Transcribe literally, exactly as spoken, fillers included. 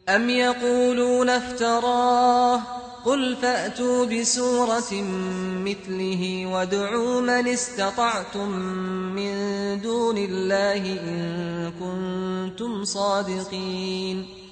أم يقولون افتراه قل فأتوا بسورة مثله وادعوا من استطعتم من دون الله إن كنتم صادقين